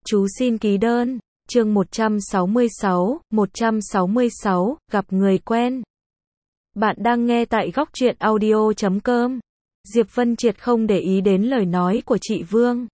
Chú xin ký đơn. Chương 166, gặp người quen. Bạn đang nghe tại Góc Truyện Audio.com. Diệp Vân Triệt không để ý đến lời nói của chị Vương.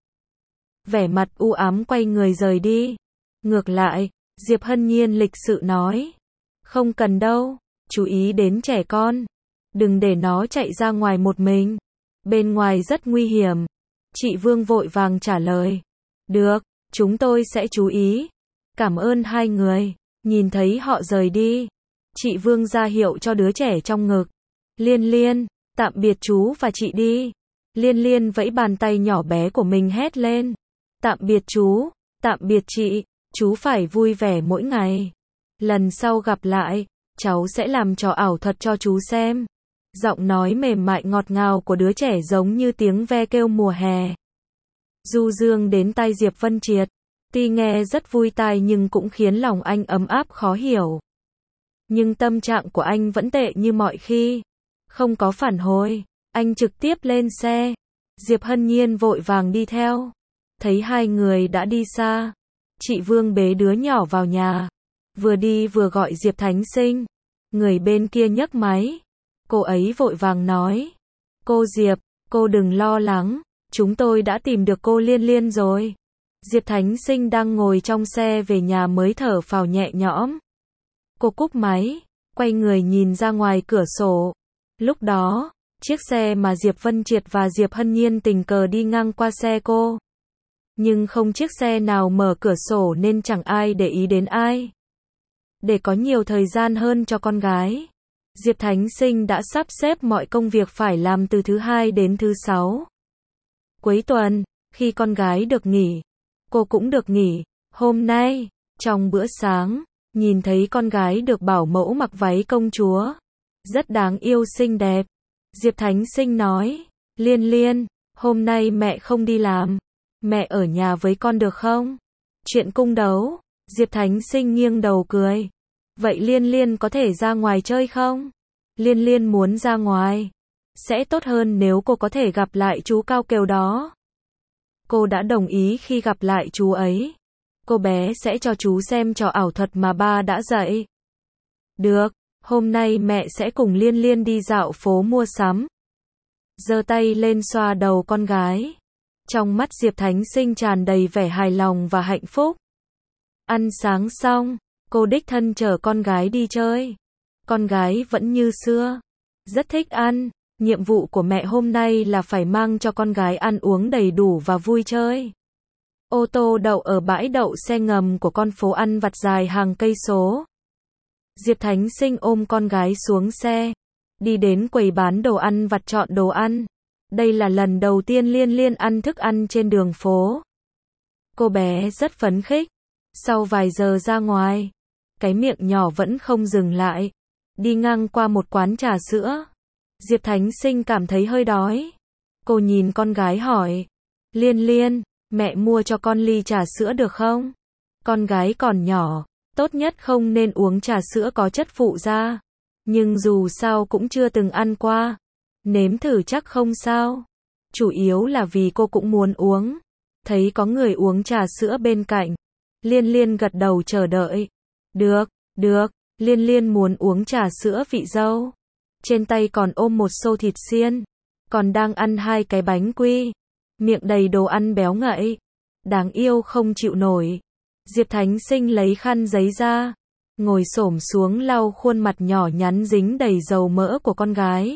Vẻ mặt u ám quay người rời đi. Ngược lại, Diệp Hân Nhiên lịch sự nói. Không cần đâu, chú ý đến trẻ con. Đừng để nó chạy ra ngoài một mình. Bên ngoài rất nguy hiểm. Chị Vương vội vàng trả lời. Được, chúng tôi sẽ chú ý. Cảm ơn hai người. Nhìn thấy họ rời đi, chị Vương ra hiệu cho đứa trẻ trong ngực. Liên Liên, tạm biệt chú và chị đi. Liên Liên vẫy bàn tay nhỏ bé của mình hét lên. Tạm biệt chú, tạm biệt chị, chú phải vui vẻ mỗi ngày. Lần sau gặp lại, cháu sẽ làm trò ảo thuật cho chú xem. Giọng nói mềm mại ngọt ngào của đứa trẻ giống như tiếng ve kêu mùa hè. Du dương đến tai Diệp Vân Triệt. Tuy nghe rất vui tai nhưng cũng khiến lòng anh ấm áp khó hiểu. Nhưng tâm trạng của anh vẫn tệ như mọi khi. Không có phản hồi, anh trực tiếp lên xe. Diệp Hân Nhiên vội vàng đi theo. Thấy hai người đã đi xa, chị Vương bế đứa nhỏ vào nhà. Vừa đi vừa gọi Diệp Thánh Sinh. Người bên kia nhấc máy. Cô ấy vội vàng nói. Cô Diệp, cô đừng lo lắng. Chúng tôi đã tìm được cô Liên Liên rồi. Diệp Thánh Sinh đang ngồi trong xe về nhà mới thở phào nhẹ nhõm. Cô cúp máy, quay người nhìn ra ngoài cửa sổ. Lúc đó, chiếc xe mà Diệp Vân Triệt và Diệp Hân Nhiên tình cờ đi ngang qua xe cô. Nhưng không chiếc xe nào mở cửa sổ nên chẳng ai để ý đến ai. Để có nhiều thời gian hơn cho con gái, Diệp Thánh Sinh đã sắp xếp mọi công việc phải làm từ thứ Hai đến thứ Sáu. Cuối tuần, khi con gái được nghỉ, cô cũng được nghỉ. Hôm nay, trong bữa sáng, nhìn thấy con gái được bảo mẫu mặc váy công chúa. Rất đáng yêu xinh đẹp. Diệp Thánh Sinh nói. Liên Liên, hôm nay mẹ không đi làm. Mẹ ở nhà với con được không? Chuyện cung đấu. Diệp Thánh Sinh nghiêng đầu cười. Vậy Liên Liên có thể ra ngoài chơi không? Liên Liên muốn ra ngoài. Sẽ tốt hơn nếu cô có thể gặp lại chú Cao Kiều đó. Cô đã đồng ý khi gặp lại chú ấy. Cô bé sẽ cho chú xem trò ảo thuật mà ba đã dạy. Được, hôm nay mẹ sẽ cùng Liên Liên đi dạo phố mua sắm. Giơ tay lên xoa đầu con gái. Trong mắt Diệp Thánh Sinh tràn đầy vẻ hài lòng và hạnh phúc. Ăn sáng xong, cô đích thân chở con gái đi chơi. Con gái vẫn như xưa, rất thích ăn. Nhiệm vụ của mẹ hôm nay là phải mang cho con gái ăn uống đầy đủ và vui chơi. Ô tô đậu ở bãi đậu xe ngầm của con phố ăn vặt dài hàng cây số. Diệp Thánh Sinh ôm con gái xuống xe, đi đến quầy bán đồ ăn vặt chọn đồ ăn. Đây là lần đầu tiên Liên Liên ăn thức ăn trên đường phố. Cô bé rất phấn khích. Sau vài giờ ra ngoài, cái miệng nhỏ vẫn không dừng lại. Đi ngang qua một quán trà sữa, Diệp Thánh Sinh cảm thấy hơi đói. Cô nhìn con gái hỏi. Liên Liên, mẹ mua cho con ly trà sữa được không? Con gái còn nhỏ, tốt nhất không nên uống trà sữa có chất phụ gia. Nhưng dù sao cũng chưa từng ăn qua. Nếm thử chắc không sao. Chủ yếu là vì cô cũng muốn uống. Thấy có người uống trà sữa bên cạnh, Liên Liên gật đầu chờ đợi. Được, được, Liên Liên muốn uống trà sữa vị dâu. Trên tay còn ôm một xô thịt xiên, còn đang ăn 2 cái bánh quy, miệng đầy đồ ăn béo ngậy, đáng yêu không chịu nổi. Diệp Thánh Sinh lấy khăn giấy ra, ngồi xổm xuống lau khuôn mặt nhỏ nhắn dính đầy dầu mỡ của con gái.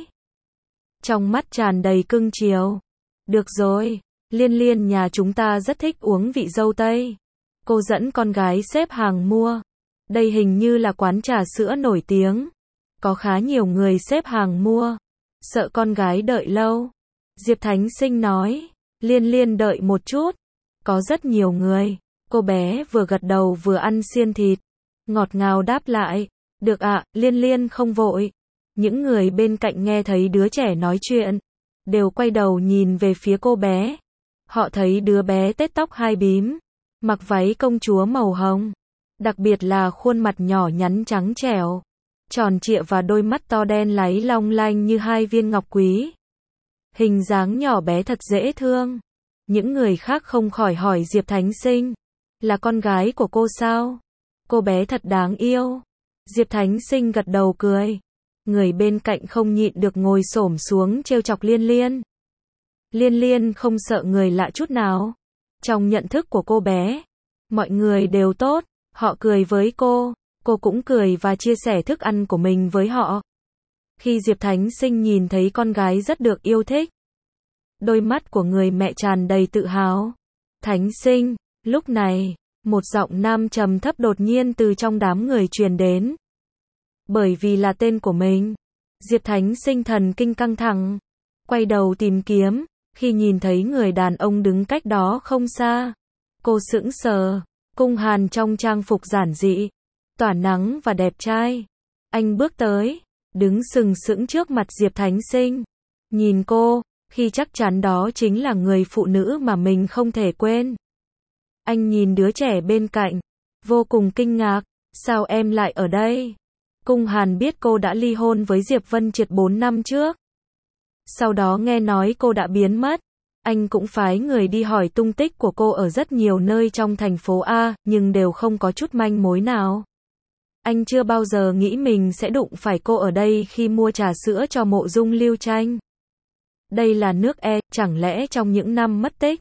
Trong mắt tràn đầy cưng chiều. Được rồi, Liên Liên nhà chúng ta rất thích uống vị dâu tây. Cô dẫn con gái xếp hàng mua. Đây hình như là quán trà sữa nổi tiếng. Có khá nhiều người xếp hàng mua. Sợ con gái đợi lâu. Diệp Thánh Sinh nói. Liên Liên đợi một chút. Có rất nhiều người. Cô bé vừa gật đầu vừa ăn xiên thịt. Ngọt ngào đáp lại. Được ạ, Liên Liên không vội. Những người bên cạnh nghe thấy đứa trẻ nói chuyện, đều quay đầu nhìn về phía cô bé. Họ thấy đứa bé tết tóc hai bím, mặc váy công chúa màu hồng. Đặc biệt là khuôn mặt nhỏ nhắn trắng trẻo, tròn trịa và đôi mắt to đen láy long lanh như 2 viên ngọc quý. Hình dáng nhỏ bé thật dễ thương. Những người khác không khỏi hỏi Diệp Thánh Sinh. Là con gái của cô sao? Cô bé thật đáng yêu. Diệp Thánh Sinh gật đầu cười. Người bên cạnh không nhịn được ngồi xổm xuống trêu chọc Liên Liên. Liên Liên không sợ người lạ chút nào. Trong nhận thức của cô bé, mọi người đều tốt, họ cười với cô cũng cười và chia sẻ thức ăn của mình với họ. Khi Diệp Thánh Sinh nhìn thấy con gái rất được yêu thích, đôi mắt của người mẹ tràn đầy tự hào. Thánh Sinh, lúc này, một giọng nam trầm thấp đột nhiên từ trong đám người truyền đến. Bởi vì là tên của mình, Diệp Thánh Sinh thần kinh căng thẳng, quay đầu tìm kiếm, khi nhìn thấy người đàn ông đứng cách đó không xa. Cô sững sờ, Cung Hàn trong trang phục giản dị, tỏa nắng và đẹp trai. Anh bước tới, đứng sừng sững trước mặt Diệp Thánh Sinh. Nhìn cô, khi chắc chắn đó chính là người phụ nữ mà mình không thể quên. Anh nhìn đứa trẻ bên cạnh, vô cùng kinh ngạc, sao em lại ở đây? Cung Hàn biết cô đã ly hôn với Diệp Vân Triệt 4 năm trước. Sau đó nghe nói cô đã biến mất. Anh cũng phái người đi hỏi tung tích của cô ở rất nhiều nơi trong thành phố A, nhưng đều không có chút manh mối nào. Anh chưa bao giờ nghĩ mình sẽ đụng phải cô ở đây khi mua trà sữa cho Mộ Dung Lưu Tranh. Đây là nước E, chẳng lẽ trong những năm mất tích,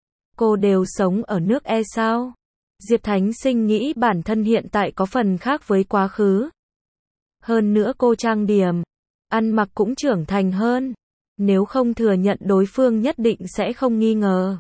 cô đều sống ở nước E sao? Diệp Thánh Sinh nghĩ bản thân hiện tại có phần khác với quá khứ. Hơn nữa cô trang điểm, ăn mặc cũng trưởng thành hơn. Nếu không thừa nhận đối phương nhất định sẽ không nghi ngờ.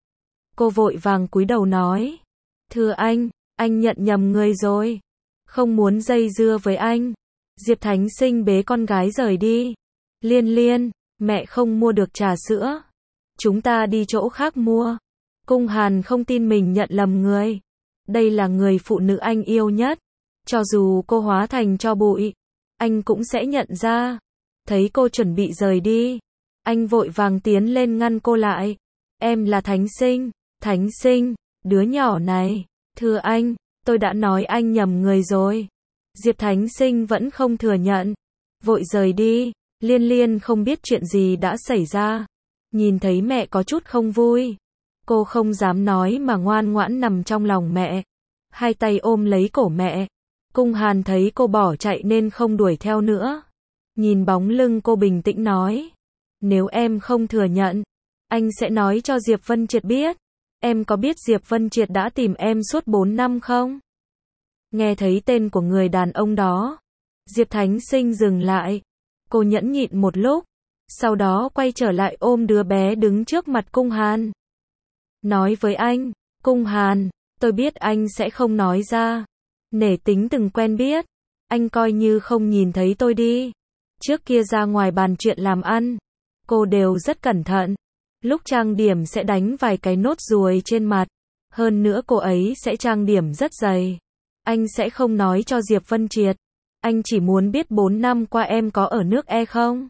Cô vội vàng cúi đầu nói. Thưa anh nhận nhầm người rồi. Không muốn dây dưa với anh. Diệp Thánh Sinh bế con gái rời đi. Liên Liên, mẹ không mua được trà sữa. Chúng ta đi chỗ khác mua. Cung Hàn không tin mình nhận lầm người. Đây là người phụ nữ anh yêu nhất. Cho dù cô hóa thành tro bụi, anh cũng sẽ nhận ra. Thấy cô chuẩn bị rời đi, anh vội vàng tiến lên ngăn cô lại. Em là Thánh Sinh. Thánh Sinh, đứa nhỏ này. Thưa anh, tôi đã nói anh nhầm người rồi. Diệp Thánh Sinh vẫn không thừa nhận. Vội rời đi. Liên Liên không biết chuyện gì đã xảy ra. Nhìn thấy mẹ có chút không vui. Cô không dám nói mà ngoan ngoãn nằm trong lòng mẹ. Hai tay ôm lấy cổ mẹ. Cung Hàn thấy cô bỏ chạy nên không đuổi theo nữa. Nhìn bóng lưng cô bình tĩnh nói. Nếu em không thừa nhận, anh sẽ nói cho Diệp Vân Triệt biết. Em có biết Diệp Vân Triệt đã tìm em suốt 4 năm không? Nghe thấy tên của người đàn ông đó, Diệp Thánh Sinh dừng lại. Cô nhẫn nhịn một lúc, sau đó quay trở lại ôm đứa bé đứng trước mặt Cung Hàn. Nói với anh, Cung Hàn, tôi biết anh sẽ không nói ra. Nể tính từng quen biết, anh coi như không nhìn thấy tôi đi. Trước kia ra ngoài bàn chuyện làm ăn, cô đều rất cẩn thận. Lúc trang điểm sẽ đánh vài cái nốt ruồi trên mặt. Hơn nữa cô ấy sẽ trang điểm rất dày. Anh sẽ không nói cho Diệp Vân Triệt. Anh chỉ muốn biết 4 năm qua em có ở nước E không?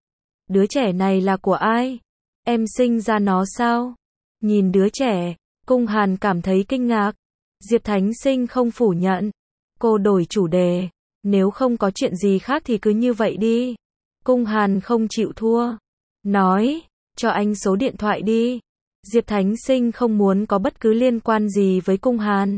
Đứa trẻ này là của ai? Em sinh ra nó sao? Nhìn đứa trẻ, Cung Hàn cảm thấy kinh ngạc. Diệp Thánh Sinh không phủ nhận. Cô đổi chủ đề. Nếu không có chuyện gì khác thì cứ như vậy đi. Cung Hàn không chịu thua. Nói, cho anh số điện thoại đi. Diệp Thánh Sinh không muốn có bất cứ liên quan gì với Cung Hàn.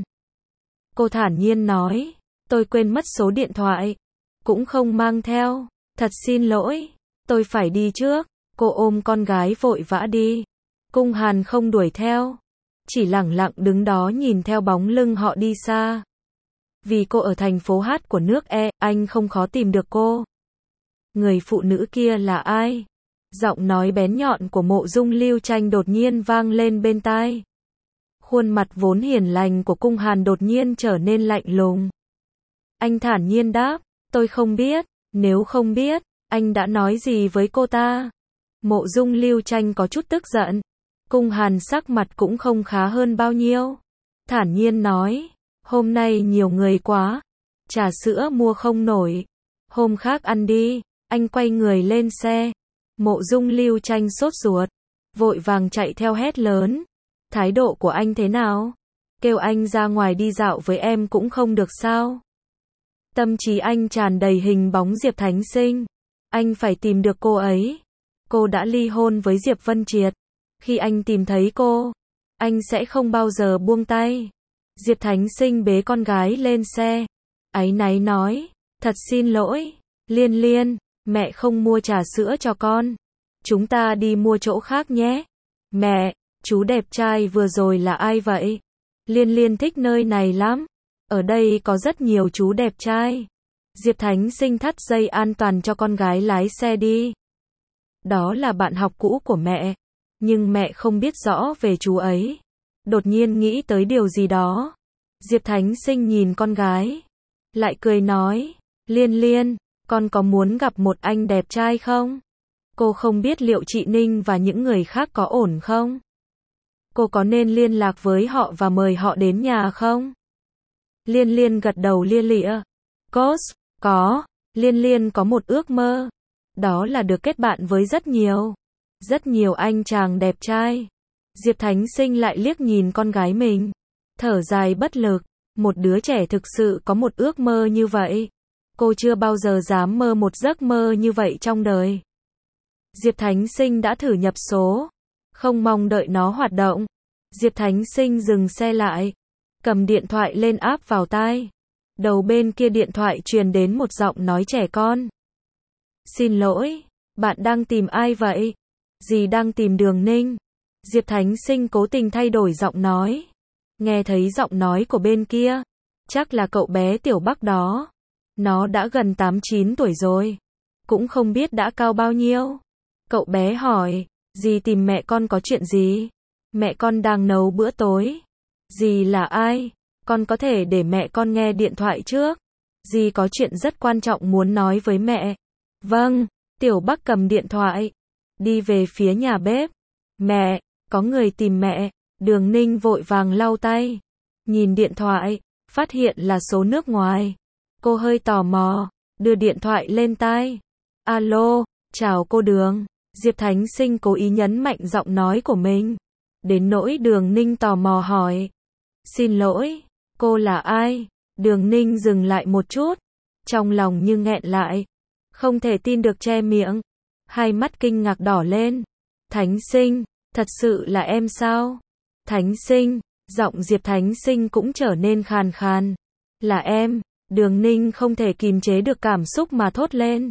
Cô thản nhiên nói, tôi quên mất số điện thoại. Cũng không mang theo. Thật xin lỗi, tôi phải đi trước. Cô ôm con gái vội vã đi. Cung Hàn không đuổi theo. Chỉ lẳng lặng đứng đó nhìn theo bóng lưng họ đi xa. Vì cô ở thành phố Hát của nước E, anh không khó tìm được cô. Người phụ nữ kia là ai? Giọng nói bén nhọn của Mộ Dung Lưu Tranh đột nhiên vang lên bên tai. Khuôn mặt vốn hiền lành của Cung Hàn đột nhiên trở nên lạnh lùng. Anh thản nhiên đáp, tôi không biết. Nếu không biết, anh đã nói gì với cô ta? Mộ Dung Lưu Tranh có chút tức giận. Cung Hàn sắc mặt cũng không khá hơn bao nhiêu. Thản nhiên nói, hôm nay nhiều người quá. Trà sữa mua không nổi. Hôm khác ăn đi. Anh quay người lên xe. Mộ Dung Lưu Tranh sốt ruột. Vội vàng chạy theo hét lớn. Thái độ của anh thế nào? Kêu anh ra ngoài đi dạo với em cũng không được sao? Tâm trí anh tràn đầy hình bóng Diệp Thánh Sinh. Anh phải tìm được cô ấy. Cô đã ly hôn với Diệp Vân Triệt. Khi anh tìm thấy cô, anh sẽ không bao giờ buông tay. Diệp Thánh Sinh bế con gái lên xe. Áy náy nói, thật xin lỗi, Liên Liên, mẹ không mua trà sữa cho con. Chúng ta đi mua chỗ khác nhé. Mẹ, chú đẹp trai vừa rồi là ai vậy? Liên Liên thích nơi này lắm. Ở đây có rất nhiều chú đẹp trai. Diệp Thánh Sinh thắt dây an toàn cho con gái lái xe đi. Đó là bạn học cũ của mẹ. Nhưng mẹ không biết rõ về chú ấy. Đột nhiên nghĩ tới điều gì đó. Diệp Thánh Sinh nhìn con gái. Lại cười nói, Liên Liên, con có muốn gặp một anh đẹp trai không? Cô không biết liệu chị Ninh và những người khác có ổn không? Cô có nên liên lạc với họ và mời họ đến nhà không? Liên Liên gật đầu lia lịa. Có. Liên Liên có một ước mơ. Đó là được kết bạn với rất nhiều anh chàng đẹp trai. Diệp Thánh Sinh lại liếc nhìn con gái mình. Thở dài bất lực. Một đứa trẻ thực sự có một ước mơ như vậy. Cô chưa bao giờ dám mơ một giấc mơ như vậy trong đời. Diệp Thánh Sinh đã thử nhập số. Không mong đợi nó hoạt động. Diệp Thánh Sinh dừng xe lại. Cầm điện thoại lên áp vào tai. Đầu bên kia điện thoại truyền đến một giọng nói trẻ con. Xin lỗi, bạn đang tìm ai vậy? Dì đang tìm Đường Ninh. Diệp Thánh Sinh cố tình thay đổi giọng nói. Nghe thấy giọng nói của bên kia. Chắc là cậu bé Tiểu Bắc đó. Nó đã gần 8-9 tuổi rồi. Cũng không biết đã cao bao nhiêu. Cậu bé hỏi, dì tìm mẹ con có chuyện gì? Mẹ con đang nấu bữa tối. Dì là ai? Con có thể để mẹ con nghe điện thoại trước. Dì có chuyện rất quan trọng muốn nói với mẹ. Vâng, Tiểu Bắc cầm điện thoại. Đi về phía nhà bếp. Mẹ, có người tìm mẹ. Đường Ninh vội vàng lau tay. Nhìn điện thoại, phát hiện là số nước ngoài. Cô hơi tò mò, đưa điện thoại lên tai. Alo, chào cô Đường. Diệp Thánh Sinh cố ý nhấn mạnh giọng nói của mình. Đến nỗi Đường Ninh tò mò hỏi. Xin lỗi, cô là ai? Đường Ninh dừng lại một chút. Trong lòng như nghẹn lại. Không thể tin được che miệng. Hai mắt kinh ngạc đỏ lên. Thánh Sinh, thật sự là em sao? Thánh Sinh, giọng Diệp Thánh Sinh cũng trở nên khàn khàn. Là em. Đường Ninh không thể kìm chế được cảm xúc mà thốt lên.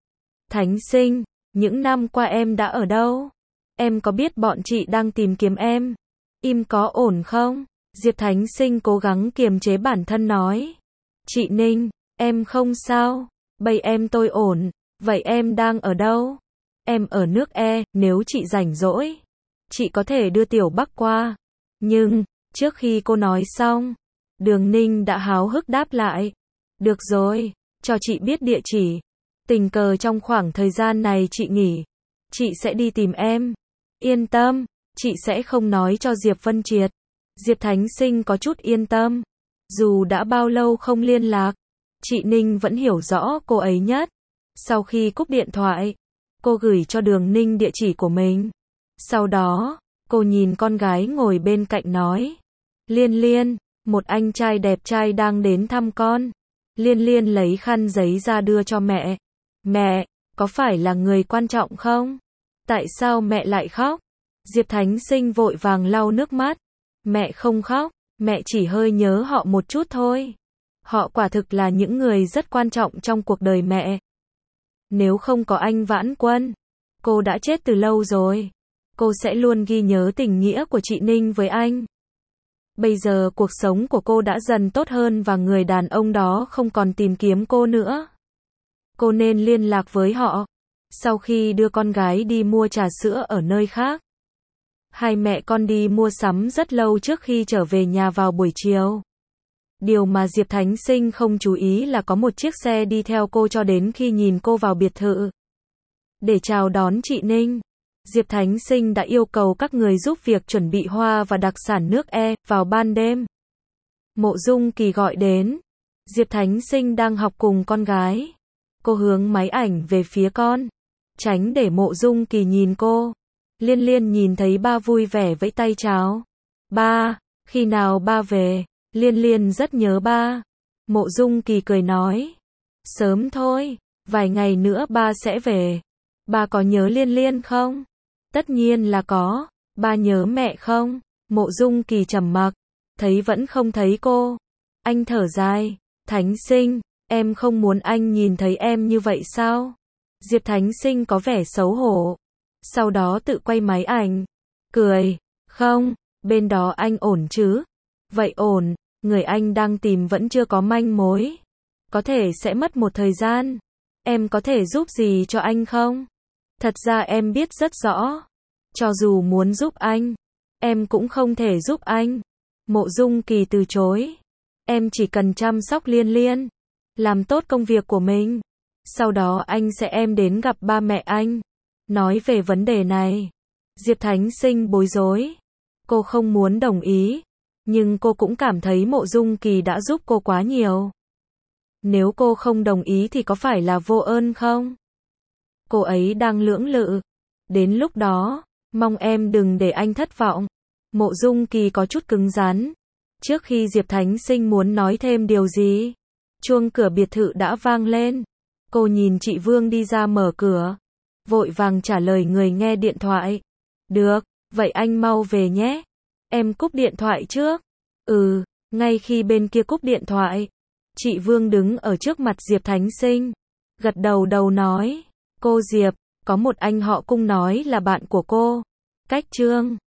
Thánh Sinh, những năm qua em đã ở đâu? Em có biết bọn chị đang tìm kiếm em? Im có ổn không? Diệp Thánh Sinh cố gắng kiềm chế bản thân nói. Chị Ninh, em không sao. Bây em tôi ổn. Vậy em đang ở đâu? Em ở nước E, nếu chị rảnh rỗi. Chị có thể đưa Tiểu Bắc qua. Nhưng, trước khi cô nói xong, Đường Ninh đã háo hức đáp lại. Được rồi, cho chị biết địa chỉ. Tình cờ trong khoảng thời gian này chị nghỉ. Chị sẽ đi tìm em. Yên tâm, chị sẽ không nói cho Diệp Vân Triệt. Diệp Thánh Sinh có chút yên tâm. Dù đã bao lâu không liên lạc, chị Ninh vẫn hiểu rõ cô ấy nhất. Sau khi cúp điện thoại, cô gửi cho Đường Ninh địa chỉ của mình. Sau đó, cô nhìn con gái ngồi bên cạnh nói. Liên Liên, một anh trai đẹp trai đang đến thăm con. Liên Liên lấy khăn giấy ra đưa cho mẹ. Mẹ, có phải là người quan trọng không? Tại sao mẹ lại khóc? Diệp Thánh Sinh vội vàng lau nước mắt. Mẹ không khóc, mẹ chỉ hơi nhớ họ một chút thôi. Họ quả thực là những người rất quan trọng trong cuộc đời mẹ. Nếu không có anh Vãn Quân, cô đã chết từ lâu rồi. Cô sẽ luôn ghi nhớ tình nghĩa của chị Ninh với anh. Bây giờ cuộc sống của cô đã dần tốt hơn và người đàn ông đó không còn tìm kiếm cô nữa. Cô nên liên lạc với họ. Sau khi đưa con gái đi mua trà sữa ở nơi khác, hai mẹ con đi mua sắm rất lâu trước khi trở về nhà vào buổi chiều. Điều mà Diệp Thánh Sinh không chú ý là có một chiếc xe đi theo cô cho đến khi nhìn cô vào biệt thự. Để chào đón chị Ninh, Diệp Thánh Sinh đã yêu cầu các người giúp việc chuẩn bị hoa và đặc sản nước E. Vào ban đêm, Mộ Dung Kỳ gọi đến. Diệp Thánh Sinh đang học cùng con gái. Cô hướng máy ảnh về phía con, tránh để Mộ Dung Kỳ nhìn cô. Liên Liên nhìn thấy ba vui vẻ vẫy tay chào. Ba, khi nào ba về? Liên Liên rất nhớ ba. Mộ Dung Kỳ cười nói. Sớm thôi, vài ngày nữa ba sẽ về. Ba có nhớ Liên Liên không? Tất nhiên là có. Ba nhớ mẹ không? Mộ Dung Kỳ trầm mặc. thấy vẫn không thấy cô. Anh thở dài, Thánh Sinh, em không muốn anh nhìn thấy em như vậy sao? Diệp Thánh Sinh có vẻ xấu hổ. Sau đó tự quay máy ảnh, cười, không, bên đó anh ổn chứ? Vậy ổn, người anh đang tìm vẫn chưa có manh mối. Có thể sẽ mất một thời gian. Em có thể giúp gì cho anh không? Thật ra em biết rất rõ. Cho dù muốn giúp anh, em cũng không thể giúp anh. Mộ Dung Kỳ từ chối. Em chỉ cần chăm sóc Liên Liên, làm tốt công việc của mình. Sau đó anh sẽ em đến gặp ba mẹ anh, nói về vấn đề này. Diệp Thánh Sinh bối rối. Cô không muốn đồng ý, nhưng cô cũng cảm thấy Mộ Dung Kỳ đã giúp cô quá nhiều. Nếu cô không đồng ý thì có phải là vô ơn không? Cô ấy đang lưỡng lự. Đến lúc đó, mong em đừng để anh thất vọng. Mộ Dung Kỳ có chút cứng rắn. Trước khi Diệp Thánh Sinh muốn nói thêm điều gì, chuông cửa biệt thự đã vang lên. Cô nhìn chị Vương đi ra mở cửa, vội vàng trả lời người nghe điện thoại. Được, vậy anh mau về nhé. Em cúp điện thoại trước. Ừ, ngay khi bên kia cúp điện thoại, chị Vương đứng ở trước mặt Diệp Thánh Sinh, gật đầu nói, cô Diệp, có một anh họ Cung nói là bạn của cô, Cách Trương.